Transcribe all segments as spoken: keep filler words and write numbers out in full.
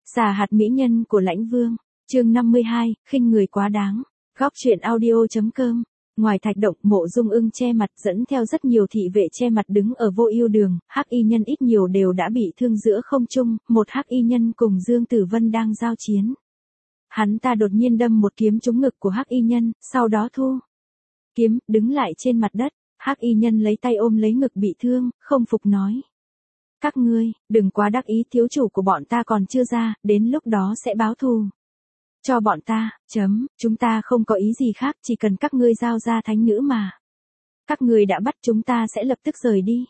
Xà hạt mỹ nhân của Lãnh Vương, chương năm mươi hai, khinh người quá đáng. Góc truyện audio.com. Ngoài thạch động, Mộ Dung Ưng che mặt dẫn theo rất nhiều thị vệ che mặt đứng ở Vô Ưu Đường, hắc y nhân ít nhiều đều đã bị thương giữa không trung, một hắc y nhân cùng Dương Tử Vân đang giao chiến. Hắn ta đột nhiên đâm một kiếm trúng ngực của hắc y nhân, sau đó thu kiếm, đứng lại trên mặt đất, hắc y nhân lấy tay ôm lấy ngực bị thương, không phục nói. Các ngươi, đừng quá đắc ý, thiếu chủ của bọn ta còn chưa ra, đến lúc đó sẽ báo thù cho bọn ta, chấm, chúng ta không có ý gì khác, chỉ cần các ngươi giao ra thánh nữ mà. Các ngươi đã bắt chúng ta sẽ lập tức rời đi.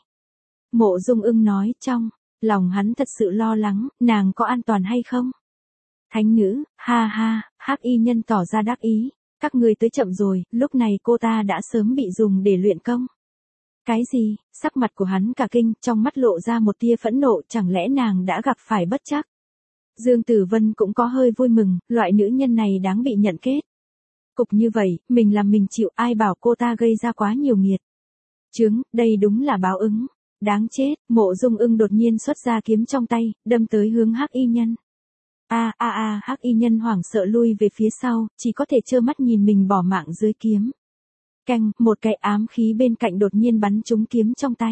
Mộ Dung Ưng nói, trong lòng hắn thật sự lo lắng, nàng có an toàn hay không? Thánh nữ, ha ha, hắc y nhân tỏ ra đắc ý, các ngươi tới chậm rồi, lúc này cô ta đã sớm bị dùng để luyện công. Cái gì? Sắc mặt của hắn cả kinh, trong mắt lộ ra một tia phẫn nộ, chẳng lẽ nàng đã gặp phải bất trắc? Dương Tử Vân cũng có hơi vui mừng, loại nữ nhân này đáng bị nhận kết. Cục như vậy, mình làm mình chịu, ai bảo cô ta gây ra quá nhiều nghiệt. Chướng, đây đúng là báo ứng. Đáng chết, Mộ Dung Ưng đột nhiên xuất ra kiếm trong tay, đâm tới hướng hắc y nhân. A a a, hắc y nhân hoảng sợ lui về phía sau, chỉ có thể trơ mắt nhìn mình bỏ mạng dưới kiếm. Canh, một cái ám khí bên cạnh đột nhiên bắn trúng kiếm trong tay.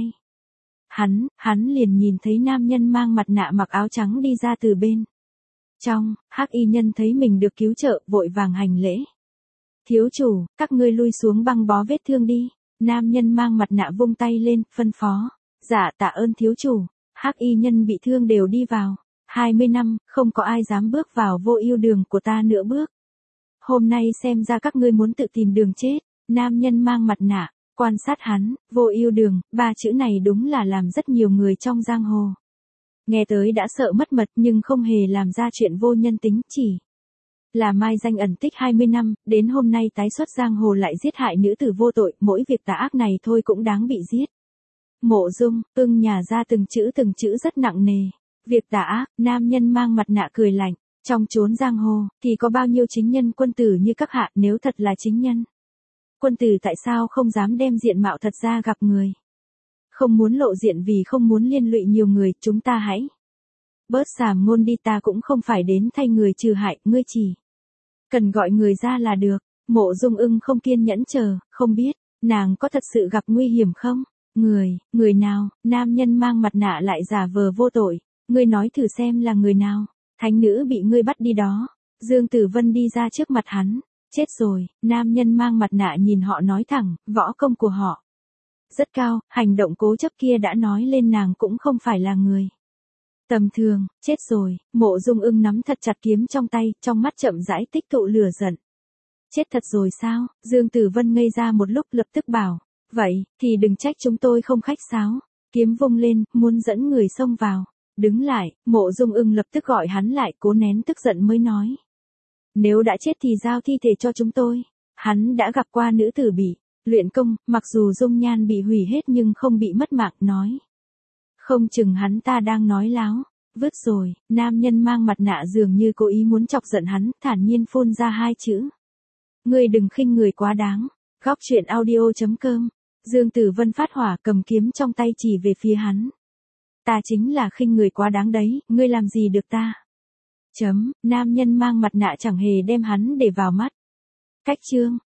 Hắn, hắn liền nhìn thấy nam nhân mang mặt nạ mặc áo trắng đi ra từ bên trong, hắc y nhân thấy mình được cứu trợ, vội vàng hành lễ. Thiếu chủ, các ngươi lui xuống băng bó vết thương đi. Nam nhân mang mặt nạ vung tay lên, phân phó. Dạ, tạ ơn thiếu chủ. Hắc y nhân bị thương đều đi vào. hai mươi năm, không có ai dám bước vào Vô Ưu Đường của ta nữa bước. Hôm nay xem ra các ngươi muốn tự tìm đường chết. Nam nhân mang mặt nạ, quan sát hắn, Vô Ưu Đường, ba chữ này đúng là làm rất nhiều người trong giang hồ nghe tới đã sợ mất mật, nhưng không hề làm ra chuyện vô nhân tính, chỉ là mai danh ẩn tích hai mươi năm, đến hôm nay tái xuất giang hồ lại giết hại nữ tử vô tội, mỗi việc tà ác này thôi cũng đáng bị giết. Mộ Dung Ưng nhả ra từng chữ từng chữ rất nặng nề. Việc tà ác, nam nhân mang mặt nạ cười lạnh, trong chốn giang hồ thì có bao nhiêu chính nhân quân tử như các hạ, nếu thật là chính nhân quân tử tại sao không dám đem diện mạo thật ra gặp người? Không muốn lộ diện vì không muốn liên lụy nhiều người, chúng ta hãy bớt sàm ngôn đi, ta cũng không phải đến thay người trừ hại, ngươi chỉ cần gọi người ra là được. Mộ Dung Ưng không kiên nhẫn chờ, không biết, nàng có thật sự gặp nguy hiểm không? Người, người nào? Nam nhân mang mặt nạ lại giả vờ vô tội, ngươi nói thử xem là người nào? Thánh nữ bị ngươi bắt đi đó. Dương Tử Vân đi ra trước mặt hắn. Chết rồi, nam nhân mang mặt nạ nhìn họ nói thẳng, võ công của họ rất cao, hành động cố chấp kia đã nói lên nàng cũng không phải là người tầm thường. Chết rồi, Mộ Dung Ưng nắm thật chặt kiếm trong tay, trong mắt chậm rãi tích tụ lửa giận. Chết thật rồi sao? Dương Tử Vân ngây ra một lúc, lập tức bảo, vậy thì đừng trách chúng tôi không khách sáo. Kiếm vung lên, muốn dẫn người xông vào. Đứng lại, Mộ Dung Ưng lập tức gọi hắn lại, cố nén tức giận mới nói. Nếu đã chết thì giao thi thể cho chúng tôi. Hắn đã gặp qua nữ tử bị luyện công, mặc dù dung nhan bị hủy hết nhưng không bị mất mạng, nói. Không chừng hắn ta đang nói láo. Vứt rồi, nam nhân mang mặt nạ dường như cố ý muốn chọc giận hắn, thản nhiên phun ra hai chữ. Ngươi đừng khinh người quá đáng. Góc truyện audio.com. Dương Tử Vân phát hỏa, cầm kiếm trong tay chỉ về phía hắn. Ta chính là khinh người quá đáng đấy, ngươi làm gì được ta? Chấm, nam nhân mang mặt nạ chẳng hề đem hắn để vào mắt. Cách chương.